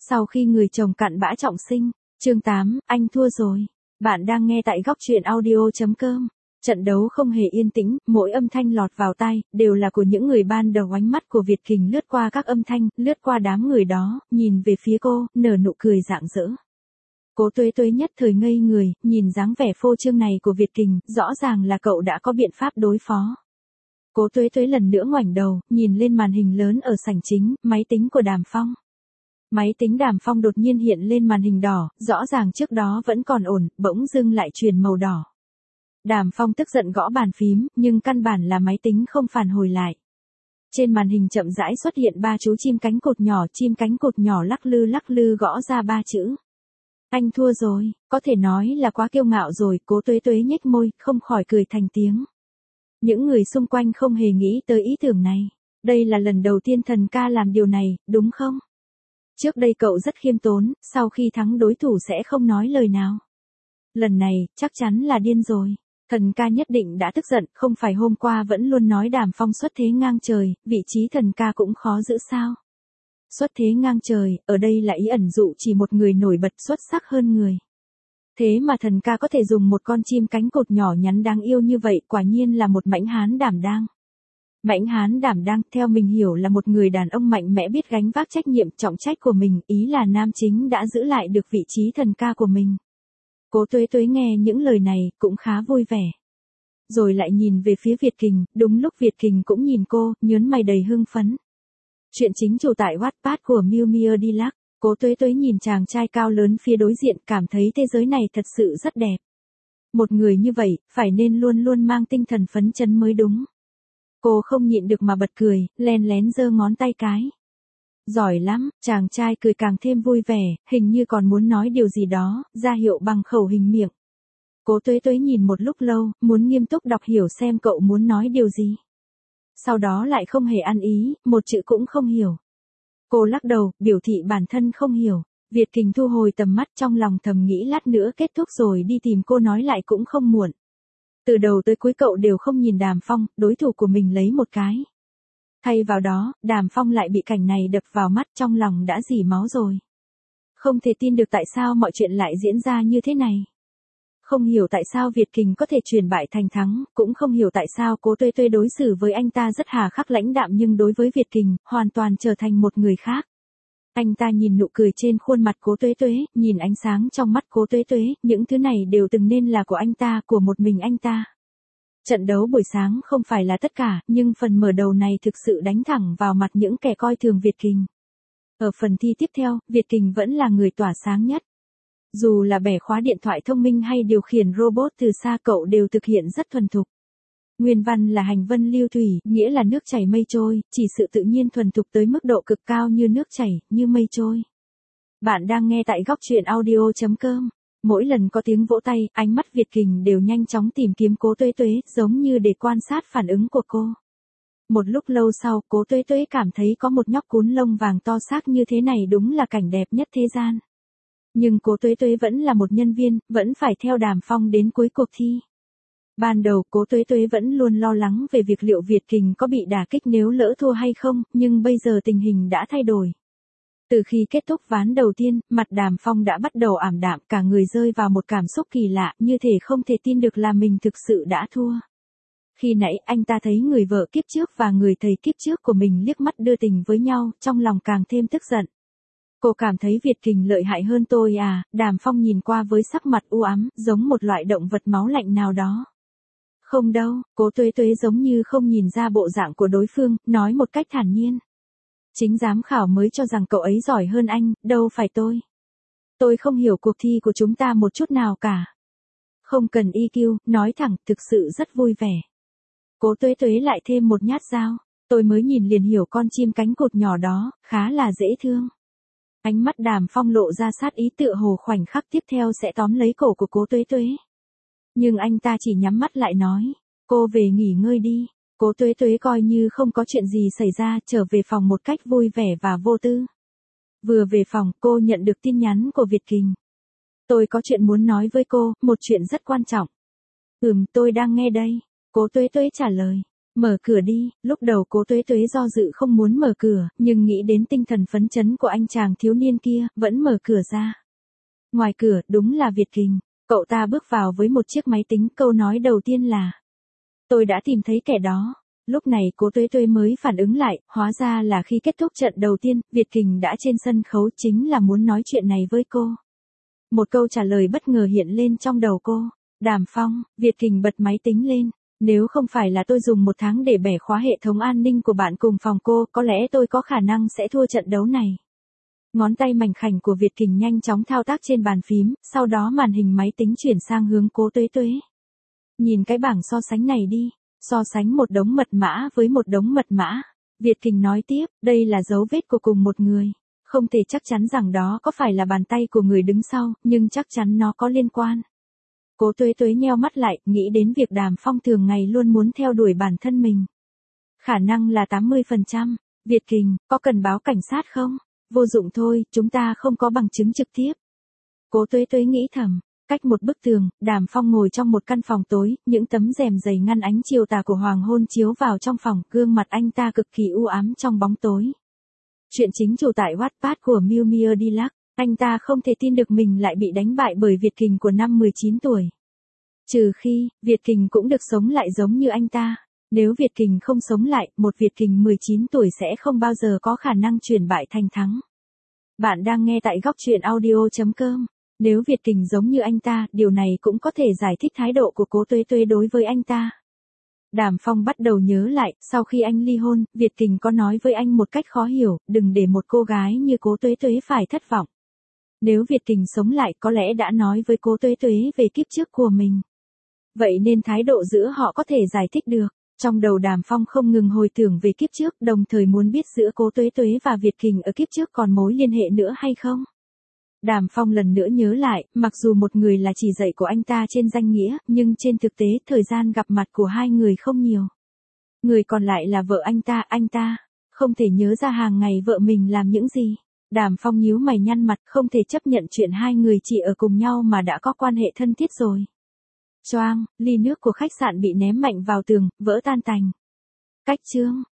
Sau khi người chồng cặn bã trọng sinh, chương 8, anh thua rồi. Bạn đang nghe tại góc truyện audio.com. Trận đấu không hề yên tĩnh, mỗi âm thanh lọt vào tai, đều là của những người ban đầu. Ánh mắt của Việt Kình lướt qua các âm thanh, lướt qua đám người đó, nhìn về phía cô, nở nụ cười rạng rỡ. Cố Tuế Tuế nhất thời ngây người, nhìn dáng vẻ phô trương này của Việt Kình, rõ ràng là cậu đã có biện pháp đối phó. Cố Tuế Tuế lần nữa ngoảnh đầu, nhìn lên màn hình lớn ở sảnh chính, máy tính của Đàm Phong. Máy tính Đàm Phong đột nhiên hiện lên màn hình đỏ, rõ ràng trước đó vẫn còn ổn, bỗng dưng lại chuyển màu đỏ. Đàm Phong tức giận gõ bàn phím, nhưng căn bản là máy tính không phản hồi lại. Trên màn hình chậm rãi xuất hiện 3 chú chim cánh cụt nhỏ lắc lư gõ ra 3 chữ. Anh thua rồi, có thể nói là quá kiêu ngạo rồi. Cố Tuế Tuế nhếch môi, không khỏi cười thành tiếng. Những người xung quanh không hề nghĩ tới ý tưởng này. Đây là lần đầu tiên thần ca làm điều này, đúng không? Trước đây cậu rất khiêm tốn, sau khi thắng đối thủ sẽ không nói lời nào. Lần này, chắc chắn là điên rồi. Thần ca nhất định đã tức giận, không phải hôm qua vẫn luôn nói Đàm Phong xuất thế ngang trời, vị trí thần ca cũng khó giữ sao. Xuất thế ngang trời, ở đây là ý ẩn dụ chỉ một người nổi bật xuất sắc hơn người. Thế mà thần ca có thể dùng một con chim cánh cụt nhỏ nhắn đáng yêu như vậy, quả nhiên là một mãnh hán đảm đang. Mãnh hán đảm đang, theo mình hiểu là một người đàn ông mạnh mẽ biết gánh vác trách nhiệm trọng trách của mình, ý là nam chính đã giữ lại được vị trí thần ca của mình. Cố Tuế Tuế nghe những lời này, cũng khá vui vẻ. Rồi lại nhìn về phía Việt Kình, đúng lúc Việt Kình cũng nhìn cô, nhớn mày đầy hưng phấn. Chuyện chính chủ tại Wattpad của Miu Miu Dilac. Cố Tuế Tuế nhìn chàng trai cao lớn phía đối diện, cảm thấy thế giới này thật sự rất đẹp. Một người như vậy, phải nên luôn luôn mang tinh thần phấn chấn mới đúng. Cô không nhịn được mà bật cười, len lén giơ ngón tay cái. Giỏi lắm, chàng trai cười càng thêm vui vẻ, hình như còn muốn nói điều gì đó, ra hiệu bằng khẩu hình miệng. Cố Tuế Tuế nhìn một lúc lâu, muốn nghiêm túc đọc hiểu xem cậu muốn nói điều gì. Sau đó lại không hề ăn ý, một chữ cũng không hiểu. Cô lắc đầu, biểu thị bản thân không hiểu. Việt Kình thu hồi tầm mắt, trong lòng thầm nghĩ lát nữa kết thúc rồi đi tìm cô nói lại cũng không muộn. Từ đầu tới cuối cậu đều không nhìn Đàm Phong, đối thủ của mình lấy một cái. Thay vào đó, Đàm Phong lại bị cảnh này đập vào mắt, trong lòng đã rỉ máu rồi. Không thể tin được tại sao mọi chuyện lại diễn ra như thế này. Không hiểu tại sao Việt Kình có thể chuyển bại thành thắng, cũng không hiểu tại sao Cố Tuế Tuế đối xử với anh ta rất hà khắc lãnh đạm nhưng đối với Việt Kình, hoàn toàn trở thành một người khác. Anh ta nhìn nụ cười trên khuôn mặt Cố Tuế Tuế, nhìn ánh sáng trong mắt Cố Tuế Tuế, những thứ này đều từng nên là của anh ta, của một mình anh ta. Trận đấu buổi sáng không phải là tất cả, nhưng phần mở đầu này thực sự đánh thẳng vào mặt những kẻ coi thường Việt Kình. Ở phần thi tiếp theo, Việt Kình vẫn là người tỏa sáng nhất. Dù là bẻ khóa điện thoại thông minh hay điều khiển robot từ xa cậu đều thực hiện rất thuần thục. Nguyên văn là hành vân lưu thủy, nghĩa là nước chảy mây trôi, chỉ sự tự nhiên thuần thục tới mức độ cực cao như nước chảy, như mây trôi. Bạn đang nghe tại góc truyện audio.com. Mỗi lần có tiếng vỗ tay, ánh mắt Việt Kình đều nhanh chóng tìm kiếm Cố Tuế Tuế, giống như để quan sát phản ứng của cô. Một lúc lâu sau, Cố Tuế Tuế cảm thấy có một nhóc cún lông vàng to xác như thế này đúng là cảnh đẹp nhất thế gian. Nhưng Cố Tuế Tuế vẫn là một nhân viên, vẫn phải theo Đàm Phong đến cuối cuộc thi. Ban đầu Cố Tuế Tuế vẫn luôn lo lắng về việc liệu Việt Kình có bị đả kích nếu lỡ thua hay không, nhưng bây giờ tình hình đã thay đổi. Từ khi kết thúc ván đầu tiên, mặt Đàm Phong đã bắt đầu ảm đạm, cả người rơi vào một cảm xúc kỳ lạ, như thể không thể tin được là mình thực sự đã thua. Khi nãy anh ta thấy người vợ kiếp trước và người thầy kiếp trước của mình liếc mắt đưa tình với nhau, trong lòng càng thêm tức giận. Cô cảm thấy Việt Kình lợi hại hơn tôi à? Đàm Phong nhìn qua với sắc mặt u ám, giống một loại động vật máu lạnh nào đó. Không đâu, Cố Tuế Tuế giống như không nhìn ra bộ dạng của đối phương, nói một cách thản nhiên. Chính giám khảo mới cho rằng cậu ấy giỏi hơn anh, đâu phải tôi. Tôi không hiểu cuộc thi của chúng ta một chút nào cả. Không cần EQ, nói thẳng, thực sự rất vui vẻ. Cố Tuế Tuế lại thêm một nhát dao. Tôi mới nhìn liền hiểu con chim cánh cụt nhỏ đó, khá là dễ thương. Ánh mắt Đàm Phong lộ ra sát ý, tựa hồ khoảnh khắc tiếp theo sẽ tóm lấy cổ của Cố Tuế Tuế. Nhưng anh ta chỉ nhắm mắt lại nói, cô về nghỉ ngơi đi. Cố Tuế Tuế coi như không có chuyện gì xảy ra, trở về phòng một cách vui vẻ và vô tư. Vừa về phòng, cô nhận được tin nhắn của Việt Kình. Tôi có chuyện muốn nói với cô, một chuyện rất quan trọng. Tôi đang nghe đây. Cố Tuế Tuế trả lời. Mở cửa đi, lúc đầu Cố Tuế Tuế do dự không muốn mở cửa, nhưng nghĩ đến tinh thần phấn chấn của anh chàng thiếu niên kia, vẫn mở cửa ra. Ngoài cửa, đúng là Việt Kình. Cậu ta bước vào với một chiếc máy tính, câu nói đầu tiên là: tôi đã tìm thấy kẻ đó. Lúc này Cố Tuế Tuế mới phản ứng lại, hóa ra là khi kết thúc trận đầu tiên, Việt Kình đã trên sân khấu, chính là muốn nói chuyện này với cô. Một câu trả lời bất ngờ hiện lên trong đầu cô. Đàm Phong, Việt Kình bật máy tính lên. Nếu không phải là tôi dùng 1 tháng để bẻ khóa hệ thống an ninh của bạn cùng phòng cô, có lẽ tôi có khả năng sẽ thua trận đấu này. Ngón tay mảnh khảnh của Việt Kình nhanh chóng thao tác trên bàn phím, sau đó màn hình máy tính chuyển sang hướng Cố Tuế Tuế. Nhìn cái bảng so sánh này đi, so sánh một đống mật mã với một đống mật mã. Việt Kình nói tiếp, đây là dấu vết của cùng một người. Không thể chắc chắn rằng đó có phải là bàn tay của người đứng sau, nhưng chắc chắn nó có liên quan. Cố Tuế Tuế nheo mắt lại, nghĩ đến việc Đàm Phong thường ngày luôn muốn theo đuổi bản thân mình. Khả năng là 80%. Việt Kình, có cần báo cảnh sát không? Vô dụng thôi, chúng ta không có bằng chứng trực tiếp. Cố Tuế Tuế nghĩ thầm. Cách một bức tường, Đàm Phong ngồi trong một căn phòng tối, những tấm rèm dày ngăn ánh chiều tà của hoàng hôn chiếu vào trong phòng, gương mặt anh ta cực kỳ u ám trong bóng tối. Chuyện chính chủ tại Wattpad của Miu Miu Dilac, anh ta không thể tin được mình lại bị đánh bại bởi Việt Kình của năm 19 tuổi. Trừ khi, Việt Kình cũng được sống lại giống như anh ta. Nếu Việt Kình không sống lại, một Việt Kình 19 tuổi sẽ không bao giờ có khả năng chuyển bại thành thắng. Bạn đang nghe tại góc truyện audio.com. Nếu Việt Kình giống như anh ta, điều này cũng có thể giải thích thái độ của Cố Tuế Tuế đối với anh ta. Đàm Phong bắt đầu nhớ lại, sau khi anh ly hôn, Việt Kình có nói với anh một cách khó hiểu, đừng để một cô gái như Cố Tuế Tuế phải thất vọng. Nếu Việt Kình sống lại, có lẽ đã nói với Cố Tuế Tuế về kiếp trước của mình. Vậy nên thái độ giữa họ có thể giải thích được. Trong đầu Đàm Phong không ngừng hồi tưởng về kiếp trước, đồng thời muốn biết giữa Cố Tuế Tuế và Việt Kình ở kiếp trước còn mối liên hệ nữa hay không. Đàm Phong lần nữa nhớ lại, mặc dù một người là chỉ dạy của anh ta trên danh nghĩa, nhưng trên thực tế thời gian gặp mặt của hai người không nhiều. Người còn lại là vợ anh ta không thể nhớ ra hàng ngày vợ mình làm những gì. Đàm Phong nhíu mày nhăn mặt, không thể chấp nhận chuyện hai người chỉ ở cùng nhau mà đã có quan hệ thân thiết rồi. Choang, ly nước của khách sạn bị ném mạnh vào tường, vỡ tan tành. Cách chương